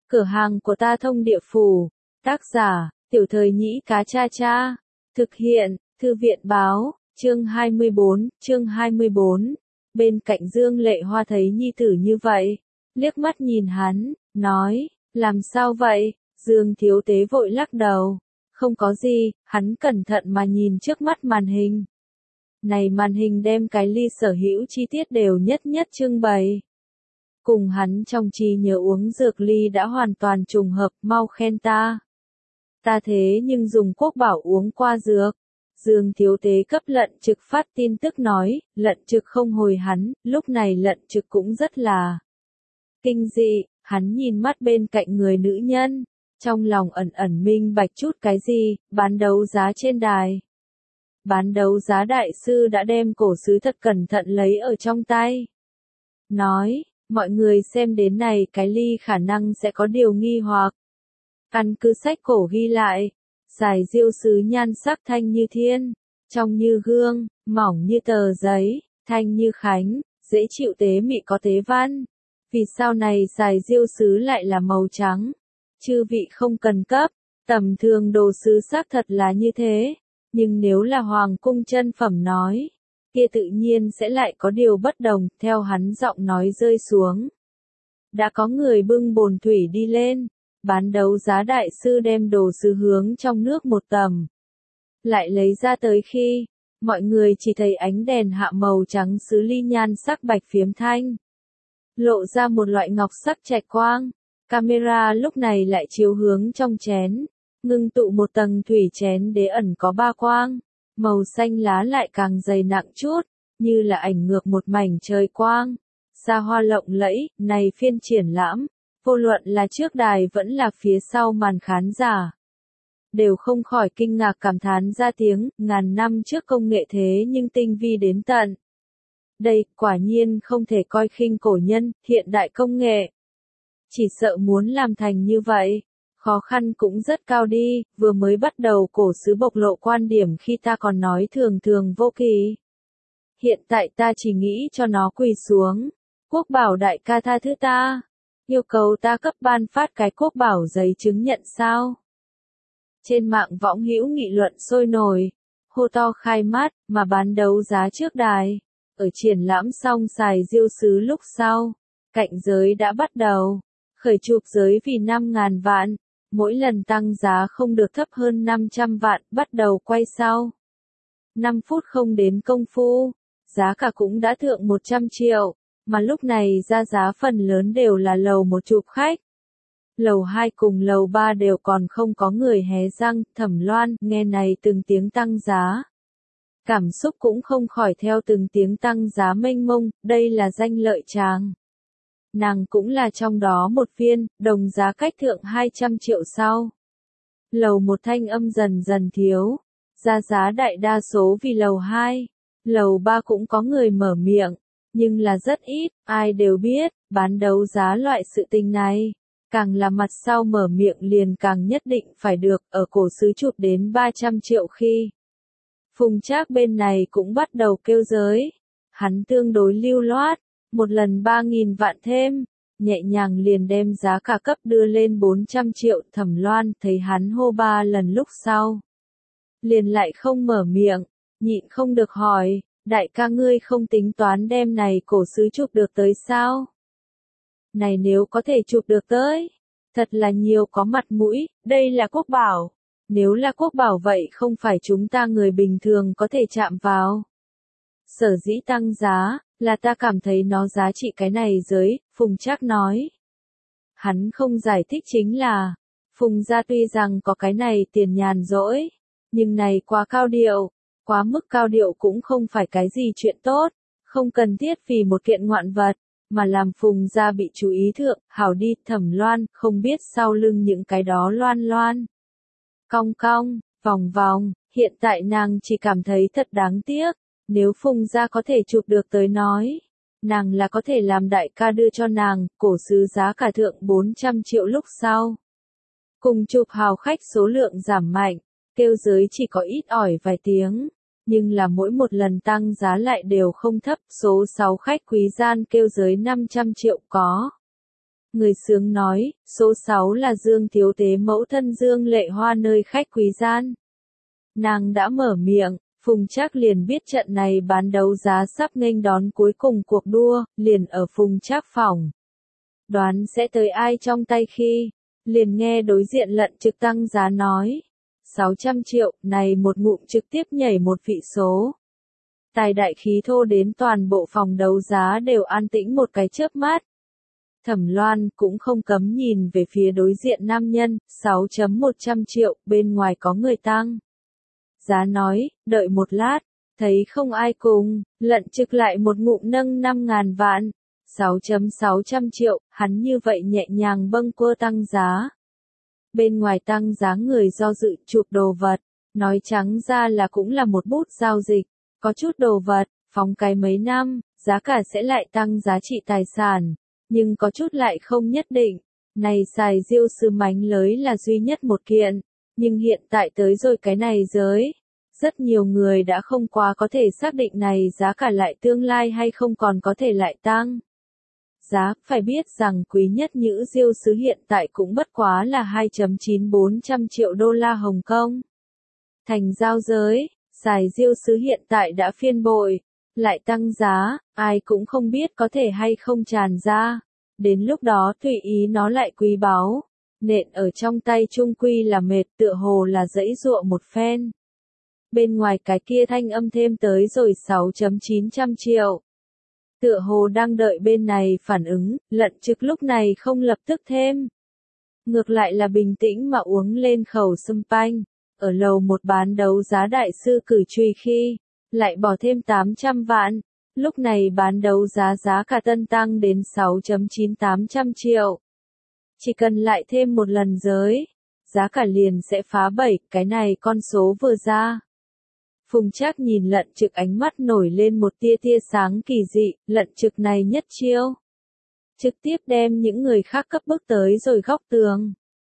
Cửa hàng của ta thông địa phủ. Tác giả, Tiểu Thời Nhĩ Cá Cha Cha. Thực hiện, Thư viện báo, chương 24. Bên cạnh Dương Lệ Hoa thấy nhi tử như vậy, liếc mắt nhìn hắn, nói, làm sao vậy? Dương Thiếu Tế vội lắc đầu. Không có gì, hắn cẩn thận mà nhìn trước mắt màn hình. Này màn hình đem cái ly sở hữu chi tiết đều nhất nhất trưng bày. Cùng hắn trong trí nhớ uống dược ly đã hoàn toàn trùng hợp, mau khen ta. Ta thế nhưng dùng quốc bảo uống qua dược. Dương Thiếu Tế cấp Lận Trực phát tin tức nói, Lận Trực không hồi hắn, lúc này Lận Trực cũng rất là kinh dị, hắn nhìn mắt bên cạnh người nữ nhân, trong lòng ẩn ẩn minh bạch chút cái gì, bán đấu giá trên đài. Bán đấu giá đại sư đã đem cổ sứ thật cẩn thận lấy ở trong tay. Nói, mọi người xem đến này cái ly khả năng sẽ có điều nghi hoặc. Căn cứ sách cổ ghi lại, xài diêu sứ nhan sắc thanh như thiên, trong như gương, mỏng như tờ giấy, thanh như khánh, dễ chịu tế mị có tế văn. Vì sao này xài diêu sứ lại là màu trắng? Chư vị không cần cấp, tầm thường đồ sứ xác thật là như thế, nhưng nếu là hoàng cung chân phẩm nói, kia tự nhiên sẽ lại có điều bất đồng, theo hắn giọng nói rơi xuống. Đã có người bưng bồn thủy đi lên, bán đấu giá đại sư đem đồ sứ hướng trong nước một tầm. Lại lấy ra tới khi, mọi người chỉ thấy ánh đèn hạ màu trắng sứ ly nhan sắc bạch phiếm thanh. Lộ ra một loại ngọc sắc trạch quang, camera lúc này lại chiếu hướng trong chén, ngưng tụ một tầng thủy chén đế ẩn có ba quang, màu xanh lá lại càng dày nặng chút, như là ảnh ngược một mảnh trời quang. Xa hoa lộng lẫy, này phiên triển lãm, vô luận là trước đài vẫn là phía sau màn khán giả. Đều không khỏi kinh ngạc cảm thán ra tiếng, ngàn năm trước công nghệ thế nhưng tinh vi đến tận. Đây, quả nhiên không thể coi khinh cổ nhân, hiện đại công nghệ. Chỉ sợ muốn làm thành như vậy, khó khăn cũng rất cao đi, vừa mới bắt đầu cổ sứ bộc lộ quan điểm khi ta còn nói thường thường vô kỳ. Hiện tại ta chỉ nghĩ cho nó quỳ xuống, quốc bảo đại ca tha thứ ta, yêu cầu ta cấp ban phát cái quốc bảo giấy chứng nhận sao. Trên mạng võng hữu nghị luận sôi nổi, hô to khai mát, mà bán đấu giá trước đài. Ở triển lãm xong xài diêu sứ lúc sau, cạnh giới đã bắt đầu, khởi chụp giới vì 5.000 vạn, mỗi lần tăng giá không được thấp hơn 500 vạn, bắt đầu quay sau. 5 phút không đến công phu, giá cả cũng đã thượng 100 triệu, mà lúc này ra giá phần lớn đều là lầu một chụp khách. Lầu 2 cùng lầu 3 đều còn không có người hé răng, Thẩm Loan nghe này từng tiếng tăng giá. Cảm xúc cũng không khỏi theo từng tiếng tăng giá mênh mông, đây là danh lợi tràng. Nàng cũng là trong đó một viên, đồng giá cách thượng 200 triệu sau. Lầu 1 thanh âm dần dần thiếu, ra giá đại đa số vì lầu 2, lầu 3 cũng có người mở miệng, nhưng là rất ít, ai đều biết, bán đấu giá loại sự tình này. Càng là mặt sau mở miệng liền càng nhất định phải được, ở cổ sứ chụp đến 300 triệu khi. Phùng Trác bên này cũng bắt đầu kêu giới. Hắn tương đối lưu loát, một lần 3.000 vạn thêm, nhẹ nhàng liền đem giá cả cấp đưa lên 400 triệu. Thẩm Loan thấy hắn hô 3 lần lúc sau. Liền lại không mở miệng, nhịn không được hỏi, đại ca ngươi không tính toán đem này cổ sứ chụp được tới sao? Này nếu có thể chụp được tới, thật là nhiều có mặt mũi, đây là quốc bảo. Nếu là quốc bảo vậy không phải chúng ta người bình thường có thể chạm vào. Sở dĩ tăng giá, là ta cảm thấy nó giá trị cái này giới, Phùng Trác nói. Hắn không giải thích chính là, Phùng gia tuy rằng có cái này tiền nhàn rỗi, nhưng này quá cao điệu, quá mức cao điệu cũng không phải cái gì chuyện tốt, không cần thiết vì một kiện ngoạn vật, mà làm Phùng gia bị chú ý thượng, hảo đi. Thẩm Loan, không biết sau lưng những cái đó loan loan. Cong cong, vòng vòng, hiện tại nàng chỉ cảm thấy thật đáng tiếc, nếu Phùng gia có thể chụp được tới nói, nàng là có thể làm đại ca đưa cho nàng, cổ sứ giá cả thượng 400 triệu lúc sau. Cùng chụp hào khách số lượng giảm mạnh, kêu giới chỉ có ít ỏi vài tiếng, nhưng là mỗi một lần tăng giá lại đều không thấp, số 6 khách quý gian kêu giới 500 triệu có. Người sướng nói, số 6 là Dương Thiếu Tế mẫu thân Dương Lệ Hoa nơi khách quý gian. Nàng đã mở miệng, Phùng Trác liền biết trận này bán đấu giá sắp nghênh đón cuối cùng cuộc đua, liền ở Phùng Trác phòng. Đoán sẽ tới ai trong tay khi, liền nghe đối diện Lận Trực tăng giá nói. 600 triệu, này một ngụm trực tiếp nhảy một vị số. Tài đại khí thô đến toàn bộ phòng đấu giá đều an tĩnh một cái chớp mắt. Thẩm Loan cũng không cấm nhìn về phía đối diện nam nhân, 6.100 triệu, bên ngoài có người tăng. Giá nói, đợi một lát, thấy không ai cùng, Lận Trực lại một ngụm nâng 5.000 vạn. 6.600 triệu, hắn như vậy nhẹ nhàng bâng quơ tăng giá. Bên ngoài tăng giá người do dự chụp đồ vật, nói trắng ra là cũng là một bút giao dịch, có chút đồ vật, phóng cái mấy năm, giá cả sẽ lại tăng giá trị tài sản, nhưng có chút lại không nhất định. Này xài diêu sư mánh lới là duy nhất một kiện, nhưng hiện tại tới rồi cái này giới. Rất nhiều người đã không quá có thể xác định này giá cả lại tương lai hay không còn có thể lại tăng. Giá, phải biết rằng quý nhất nhữ diêu sứ hiện tại cũng bất quá là 2.9400 triệu đô la Hồng Kông. Thành giao giới, xài diêu sứ hiện tại đã phiên bội, lại tăng giá, ai cũng không biết có thể hay không tràn ra. Đến lúc đó tùy ý nó lại quý báu, nện ở trong tay trung quy là mệt tựa hồ là dãy dụa một phen. Bên ngoài cái kia thanh âm thêm tới rồi 6.900 triệu. Tựa hồ đang đợi bên này phản ứng, Lận Trực lúc này không lập tức thêm. Ngược lại là bình tĩnh mà uống lên khẩu sâm panh, ở lầu một bán đấu giá đại sư cử truy khi, lại bỏ thêm 800 vạn, lúc này bán đấu giá giá cả tân tăng đến 6.9800 triệu. Chỉ cần lại thêm một lần giới, giá cả liền sẽ phá 7, cái này con số vừa ra. Phùng Trác nhìn Lận Trực ánh mắt nổi lên một tia tia sáng kỳ dị, Lận Trực này nhất chiêu. Trực tiếp đem những người khác cấp bước tới rồi góc tường.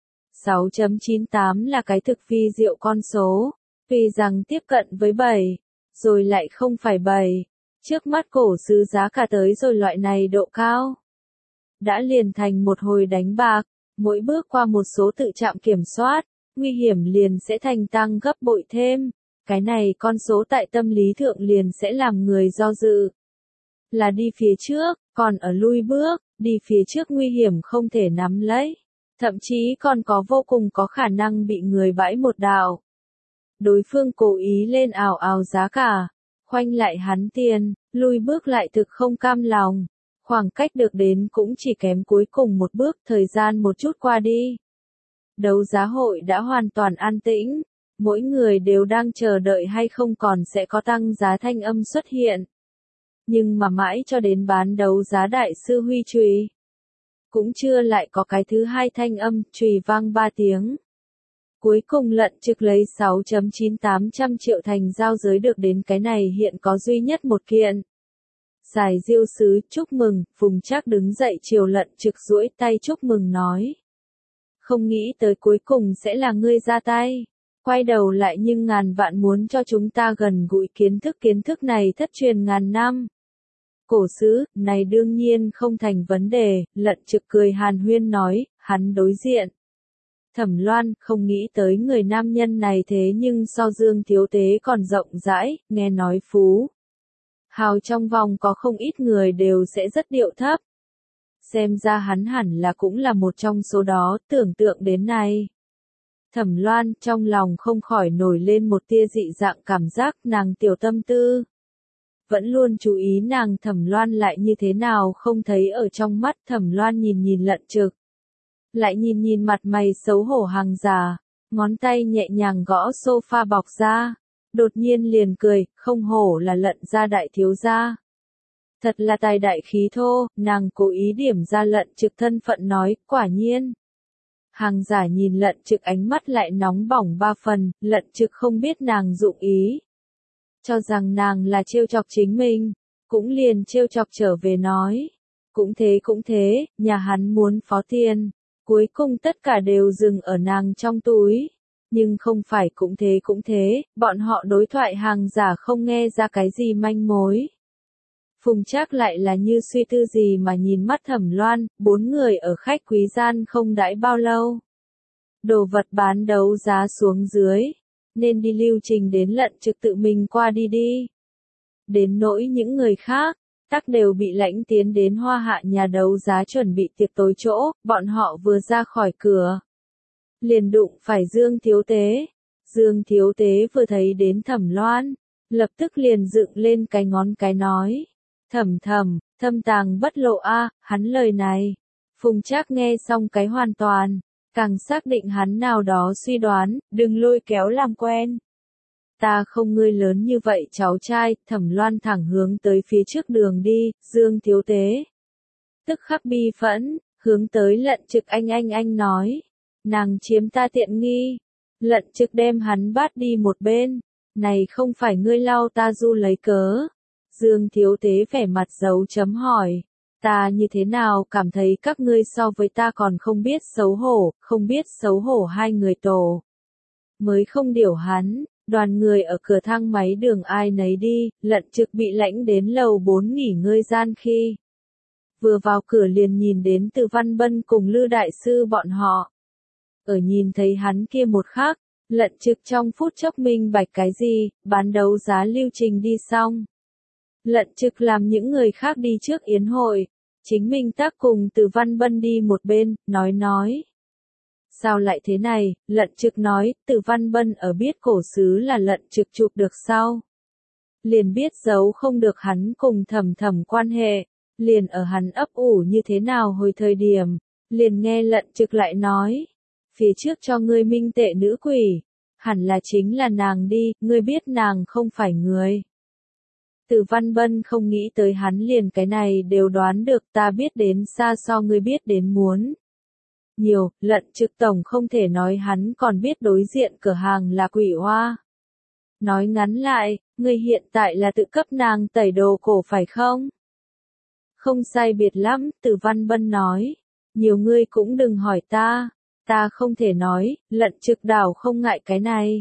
6.98 là cái thực phi diệu con số, tuy rằng tiếp cận với 7, rồi lại không phải 7. Trước mắt cổ sứ giá cả tới rồi loại này độ cao. Đã liền thành một hồi đánh bạc, mỗi bước qua một số tự trạm kiểm soát, nguy hiểm liền sẽ thành tăng gấp bội thêm. Cái này con số tại tâm lý thượng liền sẽ làm người do dự. Là đi phía trước, còn ở lui bước, đi phía trước nguy hiểm không thể nắm lấy. Thậm chí còn có vô cùng có khả năng bị người bãi một đạo. Đối phương cố ý lên ảo ảo giá cả, khoanh lại hắn tiền, lui bước lại thực không cam lòng. Khoảng cách được đến cũng chỉ kém cuối cùng một bước, thời gian một chút qua đi. Đấu giá hội đã hoàn toàn an tĩnh. Mỗi người đều đang chờ đợi hay không còn sẽ có tăng giá thanh âm xuất hiện. Nhưng mà mãi cho đến bán đấu giá đại sư huy chùy, cũng chưa lại có cái thứ hai thanh âm, chùy vang 3 tiếng. Cuối cùng Lận Trực lấy 6.9800 triệu thành giao giới được đến cái này hiện có duy nhất một kiện. Xài diêu sứ, chúc mừng, Phùng Trác đứng dậy chiều Lận Trực duỗi tay chúc mừng nói. Không nghĩ tới cuối cùng sẽ là ngươi ra tay. Quay đầu lại nhưng ngàn vạn muốn cho chúng ta gần gũi kiến thức này thất truyền ngàn năm. Cổ sứ, này đương nhiên không thành vấn đề, Lận Trực cười hàn huyên nói, hắn đối diện. Thẩm Loan, không nghĩ tới người nam nhân này thế nhưng so Dương Thiếu Tế còn rộng rãi, nghe nói phú. Hào trong vòng có không ít người đều sẽ rất điệu thấp. Xem ra hắn hẳn là cũng là một trong số đó, tưởng tượng đến này. Thẩm Loan trong lòng không khỏi nổi lên một tia dị dạng cảm giác nàng tiểu tâm tư. Vẫn luôn chú ý nàng Thẩm Loan lại như thế nào không thấy ở trong mắt Thẩm Loan nhìn nhìn Lận Trực. Lại nhìn nhìn mặt mày xấu hổ hàng già, ngón tay nhẹ nhàng gõ sofa bọc ra. Đột nhiên liền cười, không hổ là Lận gia đại thiếu gia. Thật là tài đại khí thô, nàng cố ý điểm ra Lận Trực thân phận nói, quả nhiên. Hàng giả nhìn Lận Trực ánh mắt lại nóng bỏng 3 phần, Lận Trực không biết nàng dụng ý. Cho rằng nàng là trêu chọc chính mình, cũng liền trêu chọc trở về nói. Cũng thế, nhà hắn muốn phó tiền, cuối cùng tất cả đều dừng ở nàng trong túi. Nhưng không phải cũng thế, bọn họ đối thoại hàng giả không nghe ra cái gì manh mối. Phùng Trác lại là như suy tư gì mà nhìn mắt Thẩm Loan, 4 người ở khách quý gian không đãi bao lâu. Đồ vật bán đấu giá xuống dưới, nên đi lưu trình đến Lận Trực tự mình qua đi đi. Đến nỗi những người khác, tắc đều bị lãnh tiến đến Hoa Hạ nhà đấu giá chuẩn bị tiệc tối chỗ, bọn họ vừa ra khỏi cửa. Liền đụng phải Dương Thiếu Tế. Dương Thiếu Tế vừa thấy đến Thẩm Loan, lập tức liền dựng lên cái ngón cái nói. Thẩm thẩm, thâm tàng bất lộ a, hắn lời này. Phùng Trác nghe xong cái hoàn toàn, càng xác định hắn nào đó suy đoán, đừng lôi kéo làm quen. Ta không ngươi lớn như vậy cháu trai, Thẩm Loan thẳng hướng tới phía trước đường đi, Dương Thiếu Tế. Tức khắc bi phẫn, hướng tới Lận Trực anh nói. Nàng chiếm ta tiện nghi. Lận Trực đem hắn bắt đi một bên. Này không phải ngươi lau ta du lấy cớ. Dương Thiếu Tế vẻ mặt dấu chấm hỏi. Ta như thế nào cảm thấy các ngươi so với ta còn không biết xấu hổ hai người tổ. Mới không điều hắn, đoàn người ở cửa thang máy đường ai nấy đi, Lận Trực bị lãnh đến lầu 4 nghỉ ngơi gian khi. Vừa vào cửa liền nhìn đến Từ Văn Bân cùng Lư Đại Sư bọn họ. Ở nhìn thấy hắn kia một khắc, Lận Trực trong phút chốc minh bạch cái gì, bán đấu giá lưu trình đi xong. Lận Trực làm những người khác đi trước yến hội, chính mình tác cùng Từ Văn Bân đi một bên, nói. Sao lại thế này, Lận Trực nói, Từ Văn Bân ở biết cổ sứ là Lận Trực chụp được sau. Liền biết giấu không được hắn cùng Thẩm Thẩm quan hệ, liền ở hắn ấp ủ như thế nào hồi thời điểm, liền nghe Lận Trực lại nói. Phía trước cho ngươi minh tệ nữ quỷ, hẳn là chính là nàng đi, ngươi biết nàng không phải người. Từ Văn Bân không nghĩ tới hắn liền cái này đều đoán được, ta biết đến xa so ngươi biết đến muốn. Nhiều, Lận Trực tổng không thể nói hắn còn biết đối diện cửa hàng là quỷ hoa. Nói ngắn lại, ngươi hiện tại là tự cấp nàng tẩy đồ cổ phải không? Không sai biệt lắm, Từ Văn Bân nói. Nhiều ngươi cũng đừng hỏi ta. Ta không thể nói, Lận Trực đảo không ngại cái này.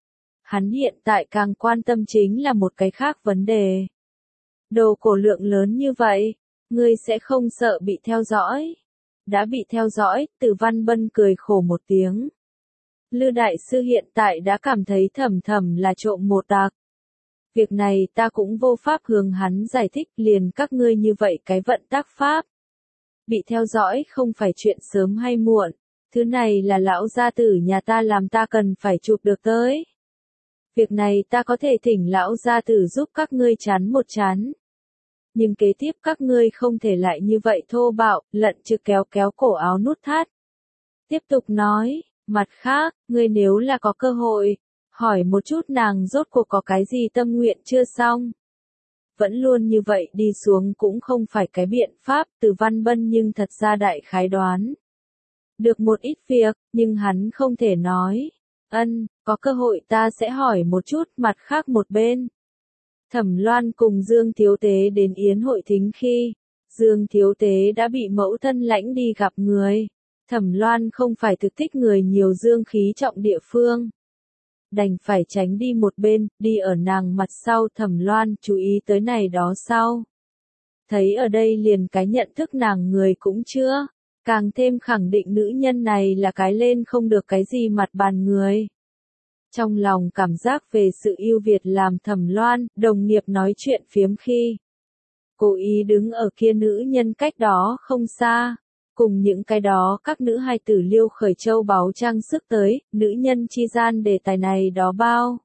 Hắn hiện tại càng quan tâm chính là một cái khác vấn đề. Đồ cổ lượng lớn như vậy, ngươi sẽ không sợ bị theo dõi. Đã bị theo dõi, Từ Văn Bân cười khổ một tiếng. Lư Đại Sư hiện tại đã cảm thấy Thẩm Thẩm là trộm một tạc. Việc này ta cũng vô pháp hướng hắn giải thích, liền các ngươi như vậy cái vận tác pháp. Bị theo dõi không phải chuyện sớm hay muộn. Thứ này là lão gia tử nhà ta làm, ta cần phải chụp được tới. Việc này ta có thể thỉnh lão gia tử giúp các ngươi chắn một chắn. Nhưng kế tiếp các ngươi không thể lại như vậy thô bạo. Lận Trực kéo cổ áo nút thắt. Tiếp tục nói, mặt khác, ngươi nếu là có cơ hội, hỏi một chút nàng rốt cuộc có cái gì tâm nguyện chưa xong. Vẫn luôn như vậy đi xuống cũng không phải cái biện pháp. Từ Văn Bân nhưng thật ra đại khái đoán được một ít việc, nhưng hắn không thể nói. Có cơ hội ta sẽ hỏi một chút. Mặt khác một bên, Thẩm Loan cùng Dương Thiếu Tế đến yến hội thính khi, Dương Thiếu Tế đã bị mẫu thân lãnh đi gặp người. Thẩm Loan không phải thực thích người nhiều dương khí trọng địa phương. Đành phải tránh đi một bên, đi ở nàng mặt sau. Thẩm Loan chú ý tới này đó sau. Thấy ở đây liền cái nhận thức nàng người cũng chưa. Càng thêm khẳng định nữ nhân này là cái lên không được cái gì mặt bàn người. Trong lòng cảm giác về sự ưu việt làm Thẩm Loan, đồng nghiệp nói chuyện phiếm khi. Cố ý đứng ở kia nữ nhân cách đó không xa. Cùng những cái đó các nữ hài tử liêu khởi châu báu trang sức tới, nữ nhân chi gian đề tài này đó bao.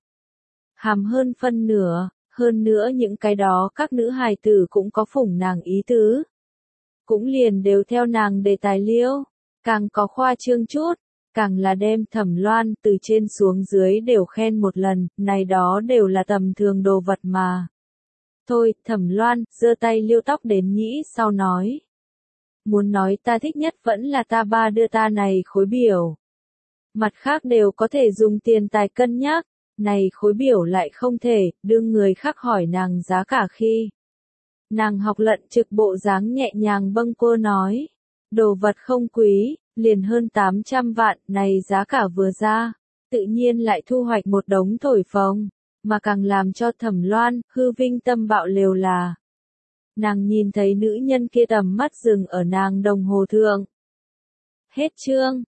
Hàm hơn phân nửa, hơn nữa những cái đó các nữ hài tử cũng có phủng nàng ý tứ. Cũng liền đều theo nàng đề tài liêu, càng có khoa trương chút, càng là đem Thẩm Loan từ trên xuống dưới đều khen một lần, này đó đều là tầm thường đồ vật mà. Thôi, Thẩm Loan, giơ tay liêu tóc đến nhĩ sau nói. Muốn nói ta thích nhất vẫn là ta ba đưa ta này khối biểu. Mặt khác đều có thể dùng tiền tài cân nhắc, này khối biểu lại không thể, đương người khác hỏi nàng giá cả khi. Nàng học Lận Trực bộ dáng nhẹ nhàng bâng quơ nói. Đồ vật không quý, liền hơn 800 vạn, này giá cả vừa ra, tự nhiên lại thu hoạch một đống thổi phồng, mà càng làm cho Thẩm Loan, hư vinh tâm bạo lều là. nàng nhìn thấy nữ nhân kia tầm mắt dừng ở nàng đồng hồ thượng. Hết chương.